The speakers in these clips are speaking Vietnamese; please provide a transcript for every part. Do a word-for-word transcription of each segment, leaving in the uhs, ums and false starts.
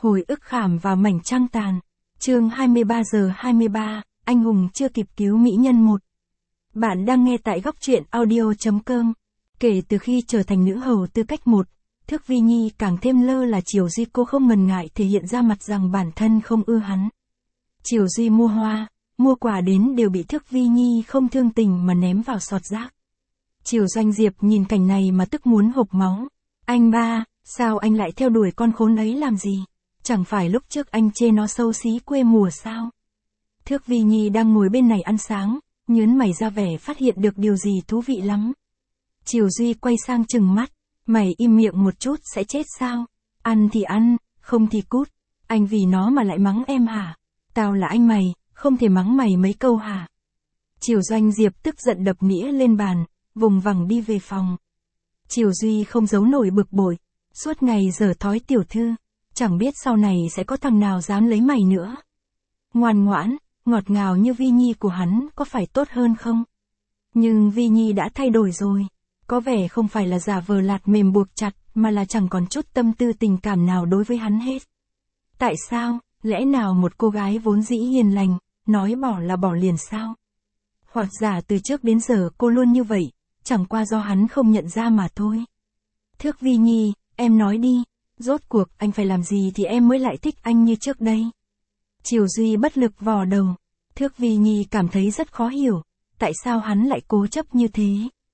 Hồi ức khảm vào mảnh trăng tàn. Chương hai mươi ba giờ hai mươi ba, anh hùng chưa kịp cứu mỹ nhân một. Bạn đang nghe tại góc truyện audio.com. Kể từ khi trở thành nữ hầu tư cách một, Thước Vi Nhi càng thêm lơ là Triều Duy. Cô không ngần ngại thể hiện ra mặt rằng bản thân không ưa hắn. Triều Duy mua hoa, mua quà đến đều bị Thước Vi Nhi không thương tình mà ném vào sọt rác. Triều Doanh Diệp nhìn cảnh này mà tức muốn hộc máu. Anh ba, sao anh lại theo đuổi con khốn ấy làm gì? Chẳng phải lúc trước anh chê nó xấu xí quê mùa sao? Thước Vi Nhi đang ngồi bên này ăn sáng, nhớn mày ra vẻ phát hiện được điều gì thú vị lắm. Triều Duy quay sang trừng mắt, mày im miệng một chút sẽ chết sao? Ăn thì ăn, không thì cút. Anh vì nó mà lại mắng em hả? Tao là anh mày, không thể mắng mày mấy câu hả? Triều Doanh Diệp tức giận đập nĩa lên bàn, vùng vằng đi về phòng. Triều Duy không giấu nổi bực bội, suốt ngày giở thói tiểu thư, chẳng biết sau này sẽ có thằng nào dám lấy mày nữa. Ngoan ngoãn, ngọt ngào như Vi Nhi của hắn có phải tốt hơn không? Nhưng Vi Nhi đã thay đổi rồi, có vẻ không phải là giả vờ lạt mềm buộc chặt, mà là chẳng còn chút tâm tư tình cảm nào đối với hắn hết. Tại sao, lẽ nào một cô gái vốn dĩ hiền lành, nói bỏ là bỏ liền sao? Hoặc giả từ trước đến giờ cô luôn như vậy, chẳng qua do hắn không nhận ra mà thôi. Thước Vi Nhi, em nói đi, rốt cuộc anh phải làm gì thì em mới lại thích anh như trước đây? Triều Duy bất lực vò đầu. Thước Vi Nhi cảm thấy rất khó hiểu, tại sao hắn lại cố chấp như thế.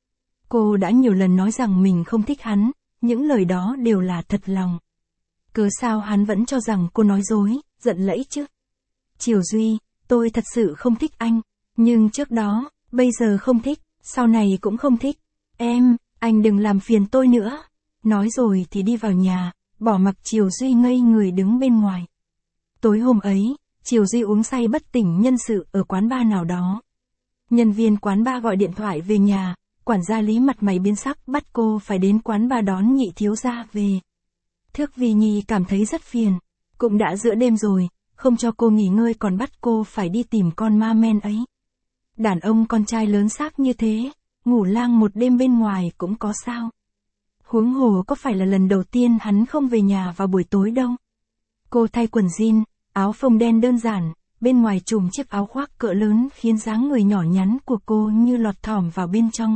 Cô đã nhiều lần nói rằng mình không thích hắn, những lời đó đều là thật lòng. Cớ sao hắn vẫn cho rằng cô nói dối, giận lẫy chứ? Triều Duy, tôi thật sự không thích anh, nhưng trước đó, bây giờ không thích, sau này cũng không thích. Em, anh đừng làm phiền tôi nữa. Nói rồi thì đi vào nhà, bỏ mặc Triều Duy ngây người đứng bên ngoài. Tối hôm ấy, Triều Duy uống say bất tỉnh nhân sự ở quán bar nào đó. Nhân viên quán bar gọi điện thoại về nhà, quản gia Lý mặt mày biến sắc bắt cô phải đến quán bar đón nhị thiếu gia về. Thước Vi Nhi cảm thấy rất phiền, cũng đã giữa đêm rồi, không cho cô nghỉ ngơi còn bắt cô phải đi tìm con ma men ấy. Đàn ông con trai lớn xác như thế, ngủ lang một đêm bên ngoài cũng có sao. Huống hồ có phải là lần đầu tiên hắn không về nhà vào buổi tối đâu. Cô thay quần jean, áo phông đen đơn giản, bên ngoài trùm chiếc áo khoác cỡ lớn khiến dáng người nhỏ nhắn của cô như lọt thỏm vào bên trong.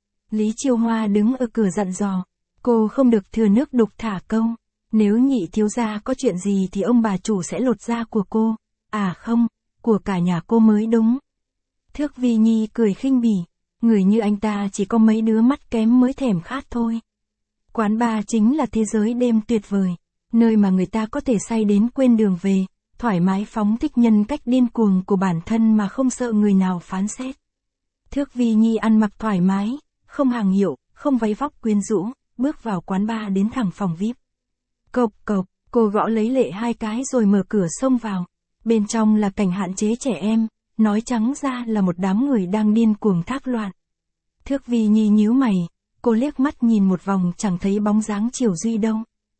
Lý Chiêu Hoa đứng ở cửa dặn dò, cô không được thừa nước đục thả câu. Nếu nhị thiếu gia có chuyện gì thì ông bà chủ sẽ lột da của cô. À không, của cả nhà cô mới đúng. Thước Vi Nhi cười khinh bỉ, người như anh ta chỉ có mấy đứa mắt kém mới thèm khát thôi. Quán bar chính là thế giới đêm tuyệt vời, nơi mà người ta có thể say đến quên đường về, thoải mái phóng thích nhân cách điên cuồng của bản thân mà không sợ người nào phán xét. Thước Vi Nhi ăn mặc thoải mái, không hàng hiệu, không váy vóc quyến rũ, bước vào quán bar đến thẳng phòng vi ai pi. Cộc cộc, cô gõ lấy lệ hai cái rồi mở cửa xông vào. Bên trong là cảnh hạn chế trẻ em, nói trắng ra là một đám người đang điên cuồng thác loạn. Thước Vi Nhi nhíu mày, cô liếc mắt nhìn một vòng chẳng thấy bóng dáng Triều Duy đâu.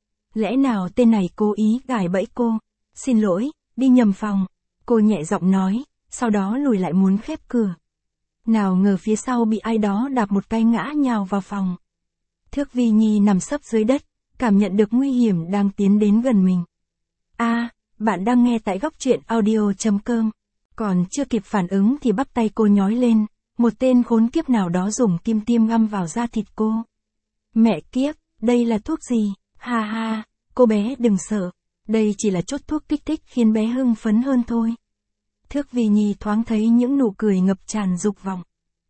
Lẽ nào tên này cố ý gài bẫy cô? Xin lỗi, đi nhầm phòng. Cô nhẹ giọng nói, sau đó lùi lại muốn khép cửa. Nào ngờ phía sau bị ai đó đạp một cái ngã nhào vào phòng. Thước Vi Nhi nằm sấp dưới đất, cảm nhận được nguy hiểm đang tiến đến gần mình. A, à, bạn đang nghe tại góc truyện audio.com. Còn chưa kịp phản ứng thì bắp tay cô nhói lên, một tên khốn kiếp nào đó dùng kim tiêm ngâm vào da thịt cô. Mẹ kiếp, đây là thuốc gì? Ha ha, cô bé đừng sợ, đây chỉ là chút thuốc kích thích khiến bé hưng phấn hơn thôi. Thước Vi Nhi thoáng thấy những nụ cười ngập tràn dục vọng.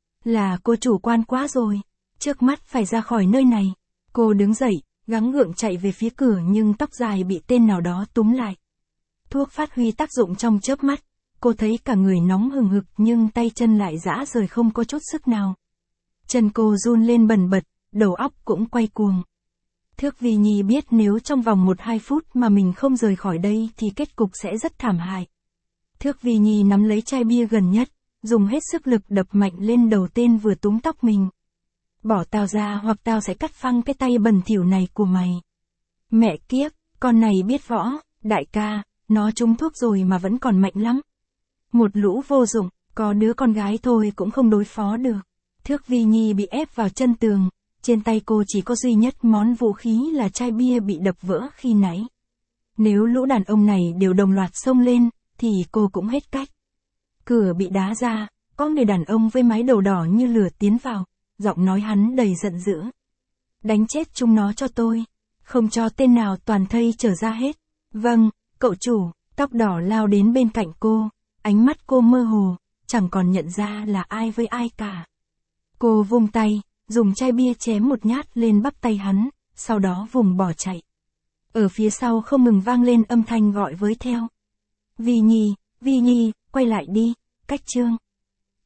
Là cô chủ quan quá rồi, trước mắt phải ra khỏi nơi này. Cô đứng dậy, gắng gượng chạy về phía cửa nhưng tóc dài bị tên nào đó túm lại. Thuốc phát huy tác dụng trong chớp mắt, cô thấy cả người nóng hừng hực nhưng tay chân lại rã rời không có chút sức nào. Chân cô run lên bần bật, đầu óc cũng quay cuồng. Thước Vi Nhi biết nếu trong vòng một hai phút mà mình không rời khỏi đây thì kết cục sẽ rất thảm hại. Thước Vi Nhi nắm lấy chai bia gần nhất, dùng hết sức lực đập mạnh lên đầu tên vừa túm tóc mình. Bỏ tao ra hoặc tao sẽ cắt phăng cái tay bẩn thỉu này của mày. Mẹ kiếp, con này biết võ, đại ca, nó trúng thuốc rồi mà vẫn còn mạnh lắm. Một lũ vô dụng, có đứa con gái thôi cũng không đối phó được. Thước Vi Nhi bị ép vào chân tường, trên tay cô chỉ có duy nhất món vũ khí là chai bia bị đập vỡ khi nãy. Nếu lũ đàn ông này đều đồng loạt xông lên, thì cô cũng hết cách. Cửa bị đá ra, có người đàn ông với mái đầu đỏ như lửa tiến vào, giọng nói hắn đầy giận dữ. Đánh chết chúng nó cho tôi, không cho tên nào toàn thây trở ra hết. Vâng, cậu chủ, tóc đỏ lao đến bên cạnh cô, ánh mắt cô mơ hồ, chẳng còn nhận ra là ai với ai cả. Cô vung tay, dùng chai bia chém một nhát lên bắp tay hắn, sau đó vùng bỏ chạy. Ở phía sau không ngừng vang lên âm thanh gọi với theo. Vi Nhi, Vi Nhi, quay lại đi, cách Trương.